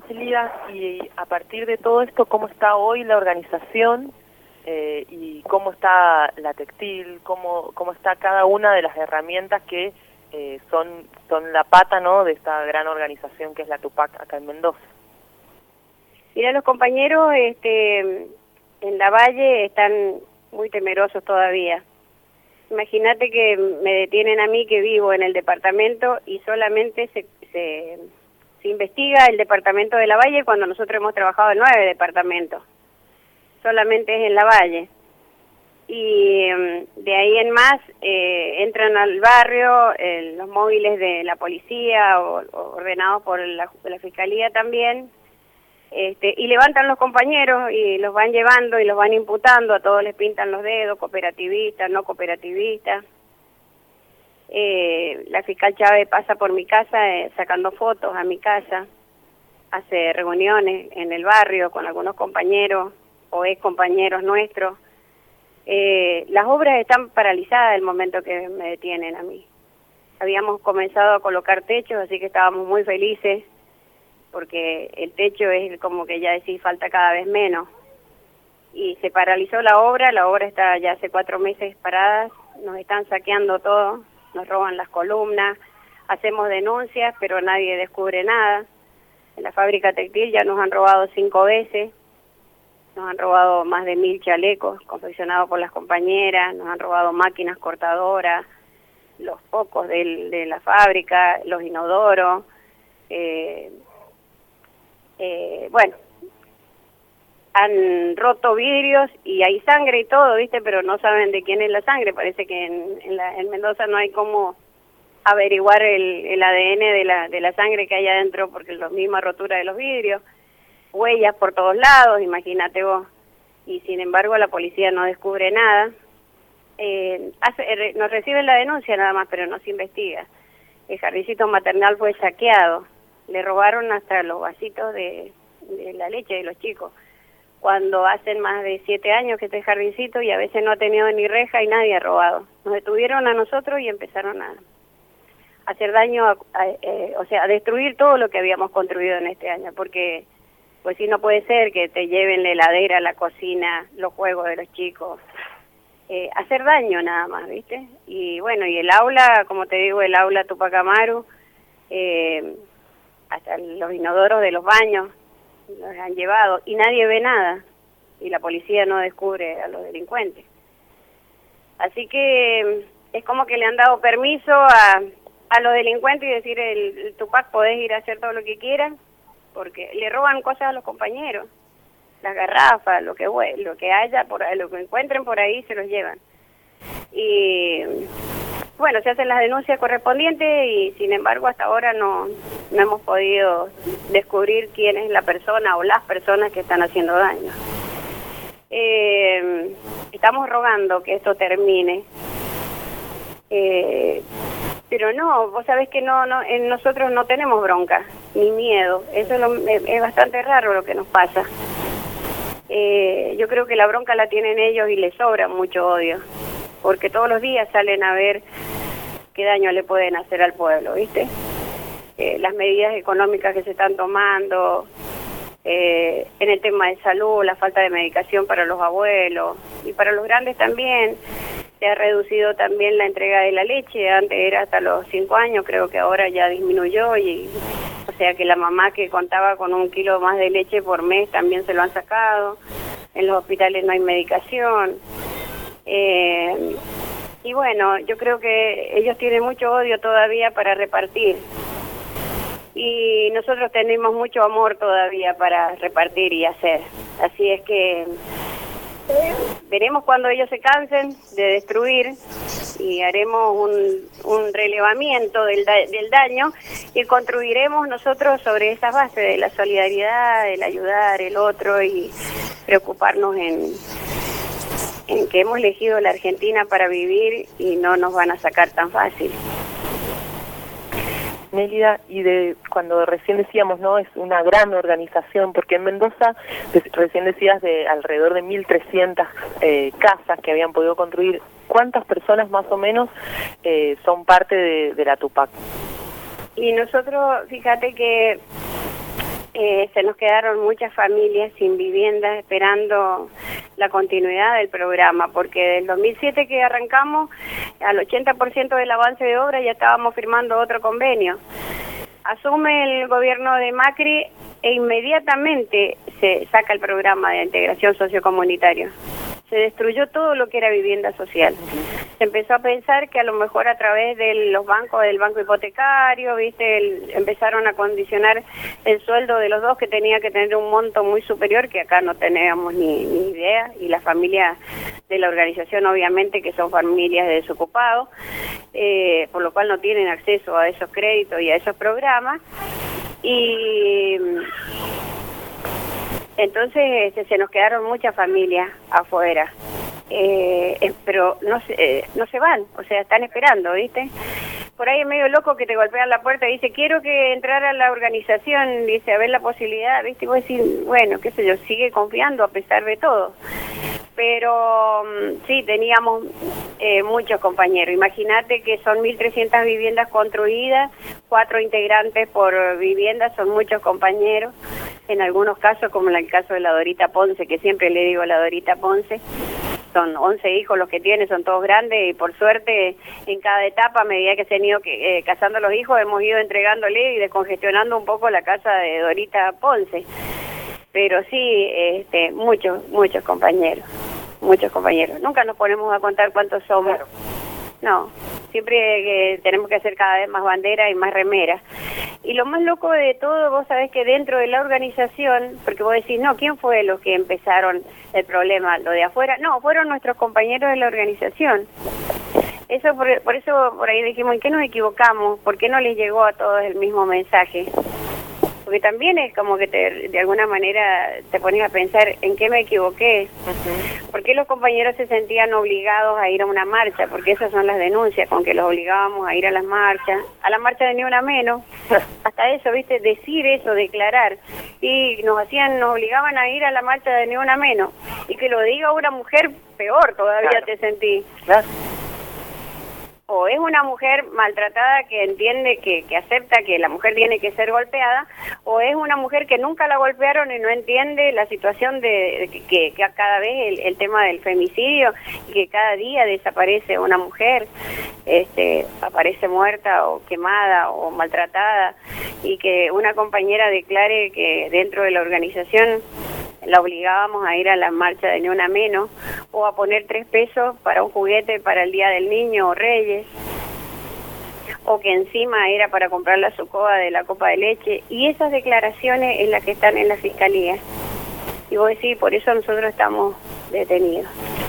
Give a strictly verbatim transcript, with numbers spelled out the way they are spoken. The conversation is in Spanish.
Elida, y a partir de todo esto, ¿cómo está hoy la organización eh, y cómo está la textil, cómo, cómo está cada una de las herramientas que eh, son, son la pata, ¿no?, de esta gran organización que es la Tupac acá en Mendoza? Mira, los compañeros este, en la Valle están muy temerosos todavía. Imagínate que me detienen a mí, que vivo en el departamento, y solamente se... se Se investiga el departamento de la Valle cuando nosotros hemos trabajado en nueve departamentos. Solamente es en la Valle. Y um, de ahí en más eh, entran al barrio eh, los móviles de la policía o, o ordenados por la, la Fiscalía también, este, y levantan los compañeros y los van llevando y los van imputando, a todos les pintan los dedos, cooperativistas, no cooperativistas. Eh, la fiscal Chávez pasa por mi casa eh, sacando fotos a mi casa, hace reuniones en el barrio con algunos compañeros o ex compañeros nuestros. Eh, las obras están paralizadas el momento que me detienen a mí. Habíamos comenzado a colocar techos, así que estábamos muy felices, porque el techo es como que ya decís, falta cada vez menos. Y se paralizó la obra, la obra está ya hace cuatro meses parada, nos están saqueando todo. Nos roban las columnas, hacemos denuncias, pero nadie descubre nada. En la fábrica textil ya nos han robado cinco veces, nos han robado más de mil chalecos confeccionados por las compañeras, nos han robado máquinas cortadoras, los focos del, de la fábrica, los inodoros, eh, eh, bueno, han roto vidrios y hay sangre y todo, ¿viste? Pero no saben de quién es la sangre. Parece que en, en, la, en Mendoza no hay cómo averiguar el, el A D N de la, de la sangre que hay adentro, porque es la misma rotura de los vidrios, huellas por todos lados, imagínate vos. Y sin embargo la policía no descubre nada. Eh, hace, nos reciben la denuncia nada más, pero no se investiga. El jardincito maternal fue saqueado, le robaron hasta los vasitos de, de la leche de los chicos, cuando hacen más de siete años que este jardincito y a veces no ha tenido ni reja y nadie ha robado. Nos detuvieron a nosotros y empezaron a hacer daño, a, a, eh, o sea, a destruir todo lo que habíamos construido en este año, porque pues sí, no puede ser que te lleven la heladera, la cocina, los juegos de los chicos, eh, hacer daño nada más, ¿viste? Y bueno, y el aula, como te digo, el aula Tupac Amaru, eh, hasta los inodoros de los baños, los han llevado y nadie ve nada y la policía no descubre a los delincuentes. Así que es como que le han dado permiso a, a los delincuentes y decir, el, el Tupac, podés ir a hacer todo lo que quieras, porque le roban cosas a los compañeros, las garrafas, lo que lo que haya, por lo que encuentren por ahí se los llevan. Y bueno, se hacen las denuncias correspondientes y sin embargo hasta ahora no, no hemos podido descubrir quién es la persona o las personas que están haciendo daño. Eh, estamos rogando que esto termine, eh, pero no, vos sabés que no, no, en nosotros no tenemos bronca ni miedo, eso es, lo, es bastante raro lo que nos pasa. Eh, yo creo que la bronca la tienen ellos y les sobra mucho odio, porque todos los días salen a ver qué daño le pueden hacer al pueblo, ¿viste? Eh, las medidas económicas que se están tomando, eh, en el tema de salud, la falta de medicación para los abuelos y para los grandes también. Se ha reducido también la entrega de la leche, antes era hasta los cinco años, creo que ahora ya disminuyó, y o sea que la mamá que contaba con un kilo más de leche por mes también se lo han sacado. En los hospitales no hay medicación. Eh, y bueno, yo creo que ellos tienen mucho odio todavía para repartir y nosotros tenemos mucho amor todavía para repartir y hacer. Así es que eh, veremos cuando ellos se cansen de destruir y haremos un, un relevamiento del, da del daño y construiremos nosotros sobre esas bases de la solidaridad, el ayudar el otro y preocuparnos en en que hemos elegido la Argentina para vivir y no nos van a sacar tan fácil. Nélida, y de cuando recién decíamos, ¿no?, es una gran organización, porque en Mendoza recién decías de alrededor de mil trescientas eh, casas que habían podido construir. ¿Cuántas personas más o menos eh, son parte de, de la Tupac? Y nosotros, fíjate que eh, se nos quedaron muchas familias sin vivienda esperando la continuidad del programa, porque del dos mil siete que arrancamos, al ochenta por ciento del avance de obra ya estábamos firmando otro convenio. Asume el gobierno de Macri e inmediatamente se saca el programa de integración sociocomunitaria. Se destruyó todo lo que era vivienda social. Se empezó a pensar que a lo mejor a través de los bancos, del banco hipotecario, viste, el, empezaron a condicionar el sueldo de los dos, que tenía que tener un monto muy superior, que acá no teníamos ni, ni idea, y las familias de la organización obviamente que son familias de desocupados, eh, por lo cual no tienen acceso a esos créditos y a esos programas. Y entonces este, se nos quedaron muchas familias afuera, eh, eh, pero no se, eh, no se van, o sea, están esperando, ¿viste? Por ahí es medio loco que te golpean la puerta y dice, quiero que entrar a la organización, dice, a ver la posibilidad, ¿viste? Y vos decís, bueno, qué sé yo, sigue confiando a pesar de todo. Pero sí, teníamos eh, muchos compañeros. Imagínate que son mil trescientas viviendas construidas, cuatro integrantes por vivienda, son muchos compañeros. En algunos casos, como en el caso de la Dorita Ponce, que siempre le digo la Dorita Ponce, son once hijos los que tiene, son todos grandes, y por suerte en cada etapa, a medida que se han ido eh, casando los hijos, hemos ido entregándole y descongestionando un poco la casa de Dorita Ponce. Pero sí, este, muchos, muchos compañeros, muchos compañeros. Nunca nos ponemos a contar cuántos somos. No, siempre eh, tenemos que hacer cada vez más banderas y más remeras. Y lo más loco de todo, vos sabés que dentro de la organización, porque vos decís, no, ¿quién fue los que empezaron el problema? ¿Lo de afuera? No, fueron nuestros compañeros de la organización. Eso por, por eso por ahí dijimos, ¿en qué nos equivocamos? ¿Por qué no les llegó a todos el mismo mensaje? Porque también es como que te, de alguna manera te pones a pensar en qué me equivoqué. Uh-huh. ¿Por qué los compañeros se sentían obligados a ir a una marcha? Porque esas son las denuncias, con que los obligábamos a ir a las marchas, a la marcha de Ni Una Menos. Hasta eso, ¿viste? Decir eso, declarar. Y nos hacían, nos obligaban a ir a la marcha de Ni Una Menos. Y que lo diga una mujer, peor todavía, claro. Te sentí. Claro. O es una mujer maltratada que entiende que, que acepta que la mujer tiene que ser golpeada, o es una mujer que nunca la golpearon y no entiende la situación de, de que, que, que cada vez el, el tema del femicidio, y que cada día desaparece una mujer, este, aparece muerta o quemada o maltratada, y que una compañera declare que dentro de la organización la obligábamos a ir a la marcha de Ni Una Menos, o a poner tres pesos para un juguete para el Día del Niño o Reyes, o que encima era para comprar la sucoa de la copa de leche. Y esas declaraciones es las que están en la fiscalía. Y vos decís, por eso nosotros estamos detenidos.